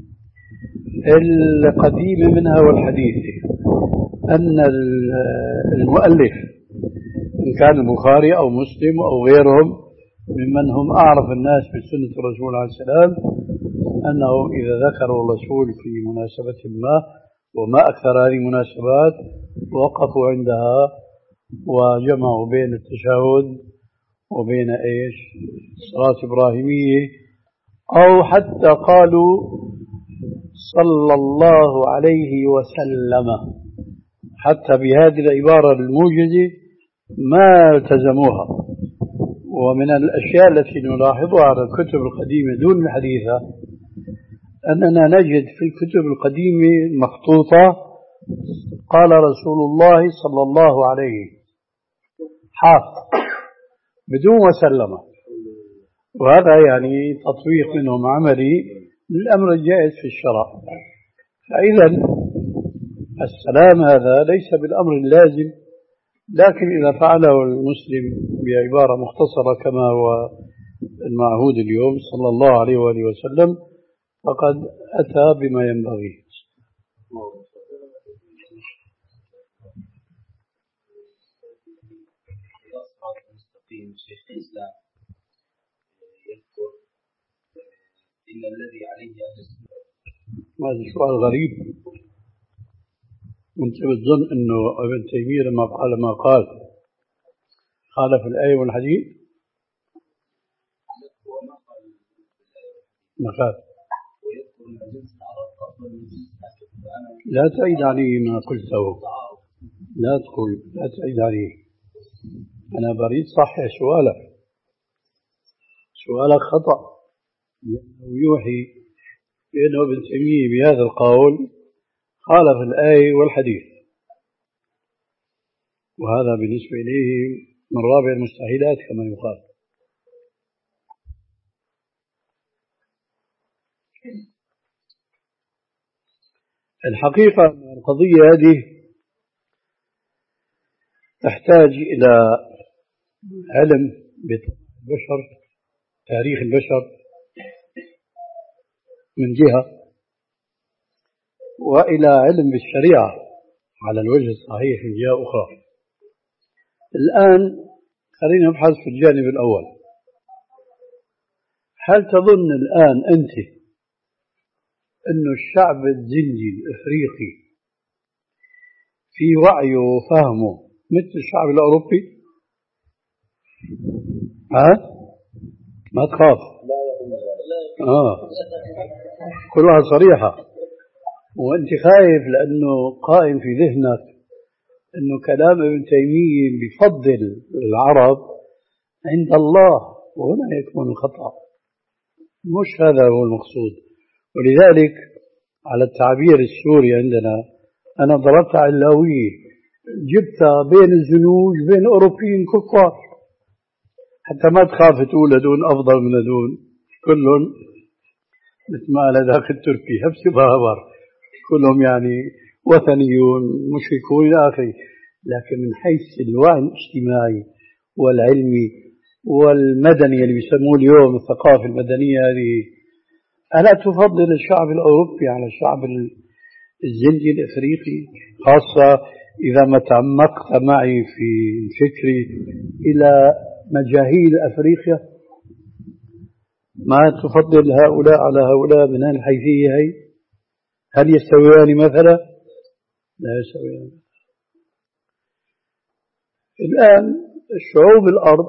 القديمة منها والحديثة أن المؤلف إن كان البخاري أو مسلم أو غيرهم ممن هم أعرف الناس بسنة الرسول عليه السلام أنهم إذا ذكروا الرسول في مناسبة ما وما أكثر هذه المناسبات وقفوا عندها وجمعوا بين التشهد وبين إيش الصلاة الإبراهيمية أو حتى قالوا صلى الله عليه وسلم حتى بهذه العبارة الموجزة ما التزموها. ومن الأشياء التي نلاحظها على الكتب القديمة دون الحديثة أننا نجد في الكتب القديمة المخطوطة قال رسول الله صلى الله عليه حاف بدون وسلم، وهذا يعني تطبيق منهم عملي للأمر الجائز في الشرع. فإذا السلام هذا ليس بالأمر اللازم، لكن إذا فعله المسلم بعبارة مختصرة كما هو المعهود اليوم صلى الله عليه وآله وسلم فقد أتى بما ينبغي. شيخ الإسلام يذكر إن الذي عليه هذا سؤال غريب. وانت بتظن انه ابن تيمية لما قال ما قال خالف الآية والحديث؟ ما قال. لا تعيد عليه ما قلته، لا تقول لا تعيد عليه. أنا بريد صحح سؤالك، سؤالك خطأ، لأنه يوحي بأنه ابن تيمية بهذا القول خالف الآية والحديث، وهذا بالنسبة إليه من رابع المستحيلات كما يقال. الحقيقة القضية هذه تحتاج إلى علم بالبشر، تاريخ البشر من جهة، وإلى علم بالشريعة على الوجه الصحيح من جهة أخرى. الآن خلينا نبحث في الجانب الأول. هل تظن الآن أنت أن الشعب الزنجي الأفريقي في وعيه وفهمه مثل الشعب الأوروبي؟ ها؟ ما تخاف. آه. كلها صريحة. وأنت خايف لأنه قائم في ذهنك أنه كلام ابن تيمية بفضل العرب عند الله، وهنا يكون الخطأ. مش هذا هو المقصود. ولذلك على التعبير السوري عندنا أنا ضربت علاوية، جبتها بين الزنوج بين أوروبيين كفار حتى ما تخاف تقول هدول أفضل من هدول، كلهم مثل ما قال ذاك التركي هبس بابر، كلهم يعني وثنيون مشركون إلى آخره. لكن من حيث الوعي الاجتماعي والعلمي والمدني اللي بيسموه اليوم الثقافة المدنية هذه، ألا تفضل الشعب الأوروبي على الشعب الزنجي الأفريقي؟ خاصة إذا ما تعمقت معي في فكري إلى مجاهيل أفريقيا، ما تفضل هؤلاء على هؤلاء من الحيثية هي؟ هل يستويان مثلا؟ لا يستويان. الآن الشعوب الأرض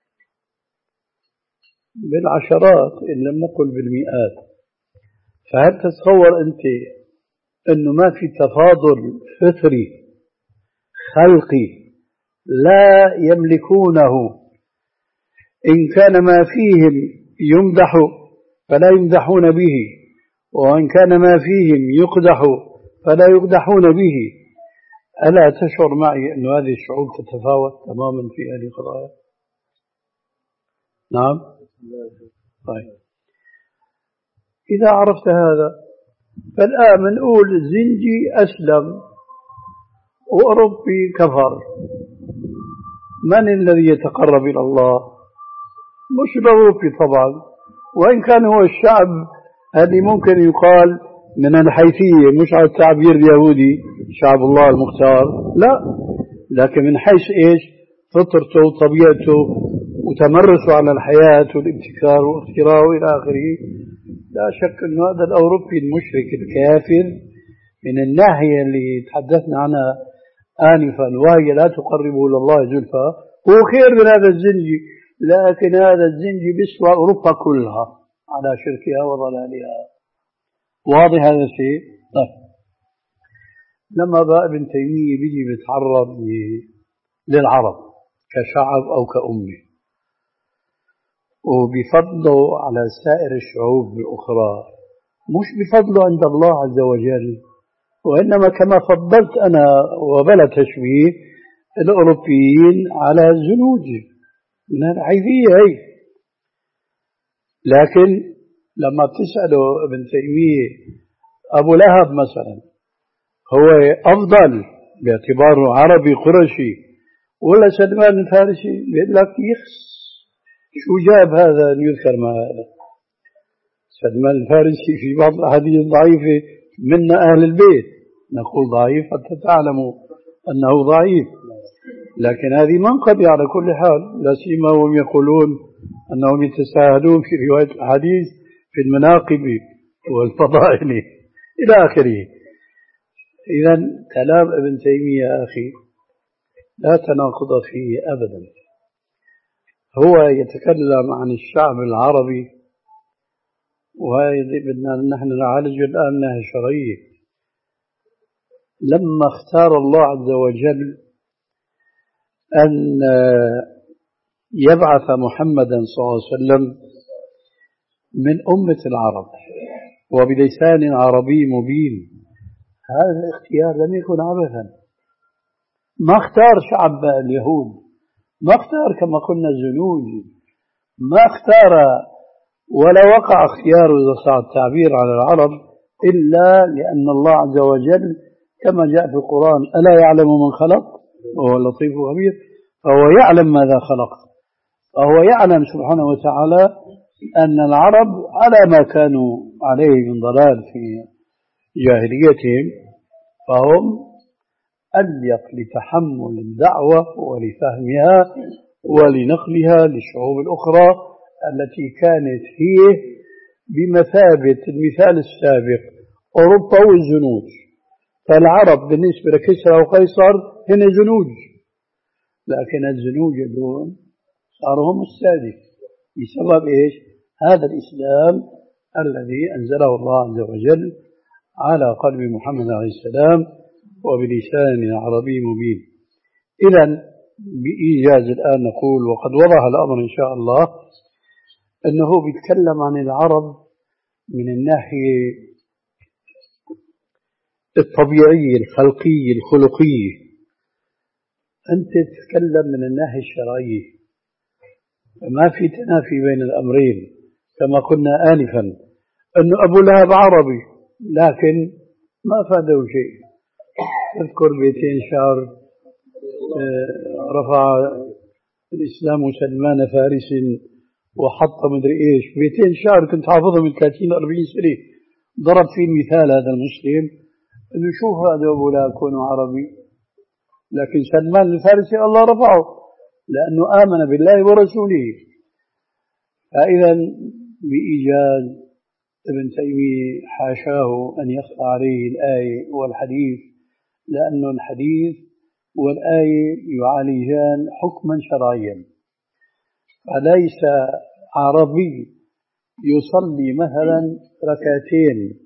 بالعشرات إن لم نقل بالمئات، فهل تتصور أنت أنه ما في تفاضل فطري خلقي لا يملكونه. إن كان ما فيهم يمدح فلا يمدحون به، وإن كان ما فيهم يقدح فلا يقدحون به. ألا تشعر معي أن هذه الشعوب تتفاوت تماما في هذه القضايا؟ نعم. طيب، إذا عرفت هذا فالآن نقول الزنجي أسلم وأوروبي كفر، من الذي يتقرب إلى الله؟ مش الأوروبي طبعا، وإن كان هو الشعب هذه ممكن يقال من الحيثية، مش على التعبير اليهودي شعب الله المختار، لا، لكن من حيث إيش؟ فطرته وطبيعته وتمرسه على الحياة والابتكار واختراعه إلى آخره. لا شك أن هذا الأوروبي المشرك الكافر من الناحية اللي تحدثنا عنها آنفا وهي لا تقربه إلى الله زلفى هو خير من هذا الزنجي، لكن هذا الزنجي بيسوى أوروبا كلها على شركها وضلالها. واضح هذا الشيء؟ طيب، لما بقى ابن تيمية بيجي بيتعرض للعرب كشعب أو كأمة وبفضله على سائر الشعوب الأخرى، مش بفضله عند الله عز وجل، وإنما كما فضلت أنا وبلا تشبيه الأوروبيين على الزنوج من الحيثية هي. لكن لما بتسأله ابن تيمية أبو لهب مثلا هو أفضل باعتباره عربي قرشي ولا سلمان الفارسي؟ بيقول لك يخص، شو جاب هذا أن يذكر ما هذا؟ سلمان الفارسي في بعض الأحاديث الضعيفة منا أهل البيت، نقول ضعيف حتى تعلموا أنه ضعيف، لكن هذه منقبة على كل حال، لا سيما وهم يقولون أنهم يتساهلون في رواية الحديث في المناقب والفضائل إلى آخره. إذا كلام ابن تيمية يا أخي لا تناقض فيه أبدا. هو يتكلم عن الشعب العربي، وهذه بدنا نحن نعالج الآن ناحية شرعية. لما اختار الله عز وجل أن يبعث محمدا صلى الله عليه وسلم من أمة العرب وبلسان عربي مبين، هذا الاختيار لم يكن عبثا. ما اختار شعب اليهود، ما اختار كما قلنا الزنوج، ما اختار ولا وقع اختياره إذا صار التعبير على العرب إلا لأن الله عز وجل كما جاء في القرآن ألا يعلم من خلق وهو اللطيف الخبير، فهو يعلم ماذا خلق، فهو يعلم سبحانه وتعالى أن العرب على ما كانوا عليه من ضلال في جاهليتهم فهم أليق لتحمل الدعوة ولفهمها ولنقلها للشعوب الأخرى التي كانت هي بمثابة المثال السابق أوروبا والزنوج. فالعرب بالنسبة لكسرى وقيصر هن زنوج، لكن الزنوج دون صاروا هم السادس بسبب إيش؟ هذا الإسلام الذي أنزله الله عز وجل على قلب محمد عليه السلام وبلسان عربي مبين. إذن بإيجاز الآن نقول وقد وضح الأمر إن شاء الله أنه بيتكلم عن العرب من الناحية الطبيعية الخلقية الخلقية، أنت تتكلم من الناحية الشرعية، ما في تنافي بين الأمرين. كما قلنا آنفا أن أبو لهب عربي لكن ما فاده شيء. اذكر بيتين شعر رفع الإسلام سلمان فارس وحط مدري إيش، بيتين شعر كنت حافظهم من ثلاثين أربعين سنة، ضرب فيه المثال هذا المسلم أنه شوف هذا أبو لهب كونه عربي، لكن سلمان الفارسي الله رفعه لأنه آمن بالله ورسوله. فإذا بإيجاز ابن تيمية حاشاه أن يخفى عليه الآية والحديث، لأن الحديث والآية يعالجان حكما شرعيا، فليس عربي يصلي مثلا ركعتين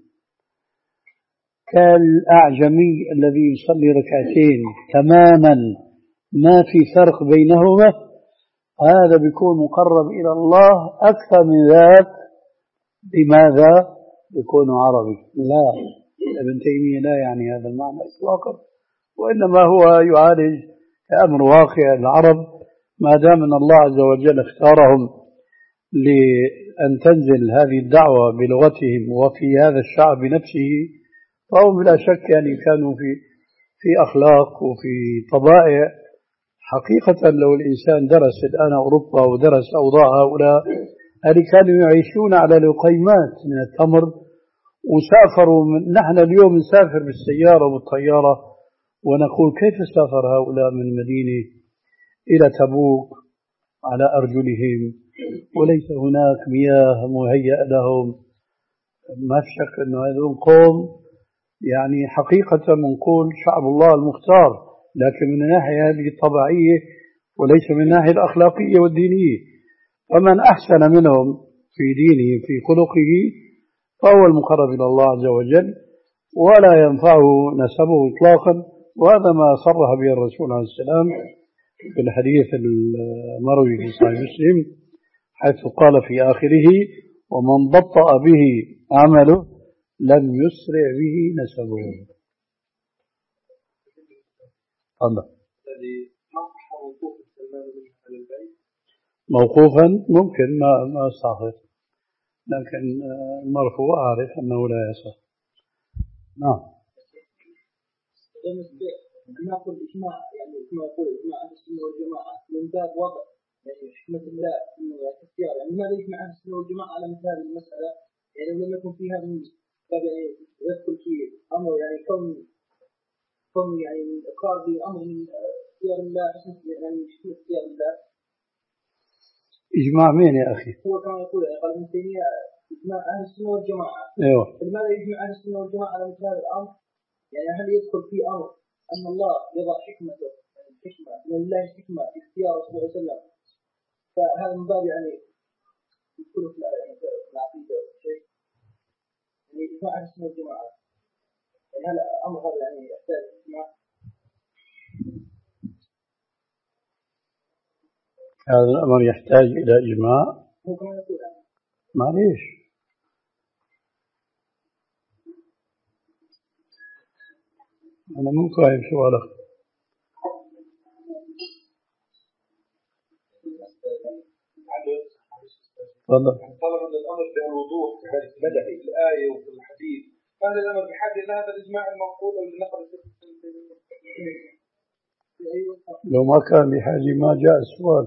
كالأعجمي الذي يصلي ركعتين تماما ما في فرق بينهما هذا بيكون مقرب إلى الله أكثر من ذاك. لماذا؟ يكون عربي. لا، ابن تيمية لا يعني هذا المعنى إطلاقا، وإنما هو يعالج أمر واقع العرب. ما دام أن الله عز وجل اختارهم لأن تنزل هذه الدعوة بلغتهم وفي هذا الشعب بنفسه، فهم بلا شك يعني كانوا في في أخلاق وفي طبائع. حقيقة لو الإنسان درس الآن أوروبا ودرس أوضاع هؤلاء، هذه كانوا يعيشون على لقيمات من التمر وسافروا. من نحن اليوم نسافر بالسيارة والطيارة ونقول كيف سافر هؤلاء من المدينة إلى تبوك على أرجلهم وليس هناك مياه مهيئة لهم. ما في شك أنه هذول قوم يعني حقيقة منقول شعب الله المختار، لكن من الناحية هذه الطبيعية وليس من الناحية الأخلاقية والدينية. ومن أحسن منهم في دينه في خلقه فهو المقرب إلى الله عز وجل ولا ينفعه نسبه إطلاقا. وهذا ما صرح به الرسول عليه السلام في الحديث المروي في صحيح مسلم، حيث قال في آخره: ومن بطأ به عمله لم يسرع به نسبه. الله موقوفا ممكن ما ما صحيح، لكن المرفوع أعرف أنه لا يصح. نعم. ناخذ إجماع يعني كما يقول إجماع أهل السنة والجماعة من باب وضع يعني حكمة الله إنه اختيار. يعني لماذا يجمع أهل السنة والجماعة على مثل هذه المسألة؟ يعني لم يكن فيها من باب يعني يدخل في أمر يعني كون كون يعني إقرار بأمر من اختيار الله يعني حكمة اختيار الله. إجماع مين يا أخي؟ هو كما يقول قال ابن تيمية إجماع أهل السنة والجماعة. أيوه. لماذا يجمع أهل السنة والجماعة على مثل هذا الأمر؟ يعني هل يدخل في أمر أن الله يضع حكمته يعني الحكمة من الله حكمة في اختيار رسول الله صلى الله عليه وسلم، فهذا من باب يعني يدخل في العقيدة شيء يعني إجماع أهل السنة والجماعة. يعني هل أمر هذا يعني يحتاج إجماع؟ هذا الأمر يحتاج إلى إجماع. هو كما يقول يعني. معليش أنا مو فاهم سؤالك. تفضل. طلب أن الأمر بالوضوح بدأ في الآية وفي الحديث، هذا الأمر بحاجة إلى هذا الإجماع المنقول أو لنقل لو ما كان بحاجة ما جاء السؤال.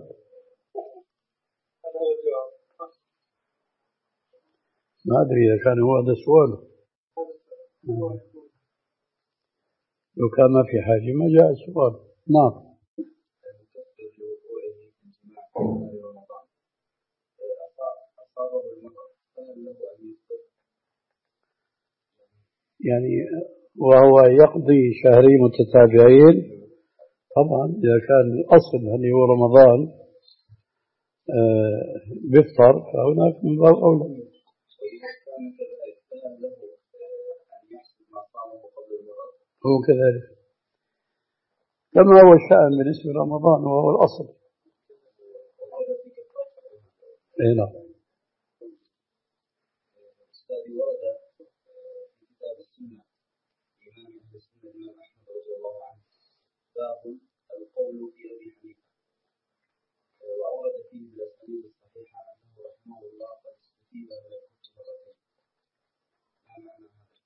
ما أدري إذا كان هو هذا السؤال. لو كان ما في حاجة ما جاء السؤال. نعم. يعني وهو يقضي شهرين متتابعين طبعا إذا كان الأصل اللي هو رمضان بيفطر فهناك من باب أولى. هو كذلك كما هو الشأن بالنسبة لرمضان وهو الأصل. اي نعم. باب القول في أبي حنيفة وأورد فيه بالأسانيد الصحيحة أنه رحمه الله قد استجيب ولم يكن مرتين. ما معنى هذا؟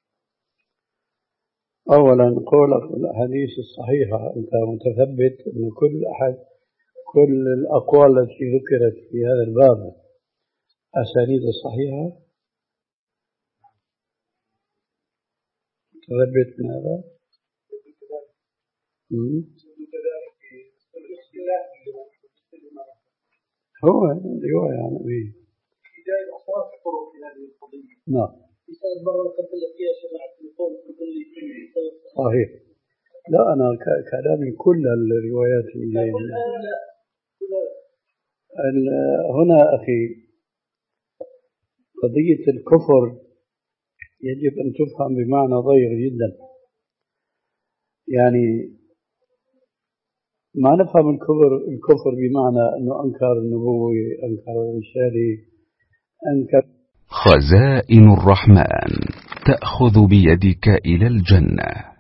أولا قولك بالأحاديث الصحيحة أنت متثبت أن كل أحد كل الأقوال التي ذكرت في هذا الباب أسانيد الصحيحة؟ متثبت من هذا؟ هو رواية عن أبيه. نعم. صحيح. لا أنا كلامي كل الروايات اللي هنا أخي قضية الكفر يجب أن تفهم بمعنى ضيق جدا. يعني ما نفهم الكفر الكفر بمعنى أنه أنكر النبوة، أنكر الرسالة، أنكر. خزائن الرحمن تأخذ بيدك إلى الجنة.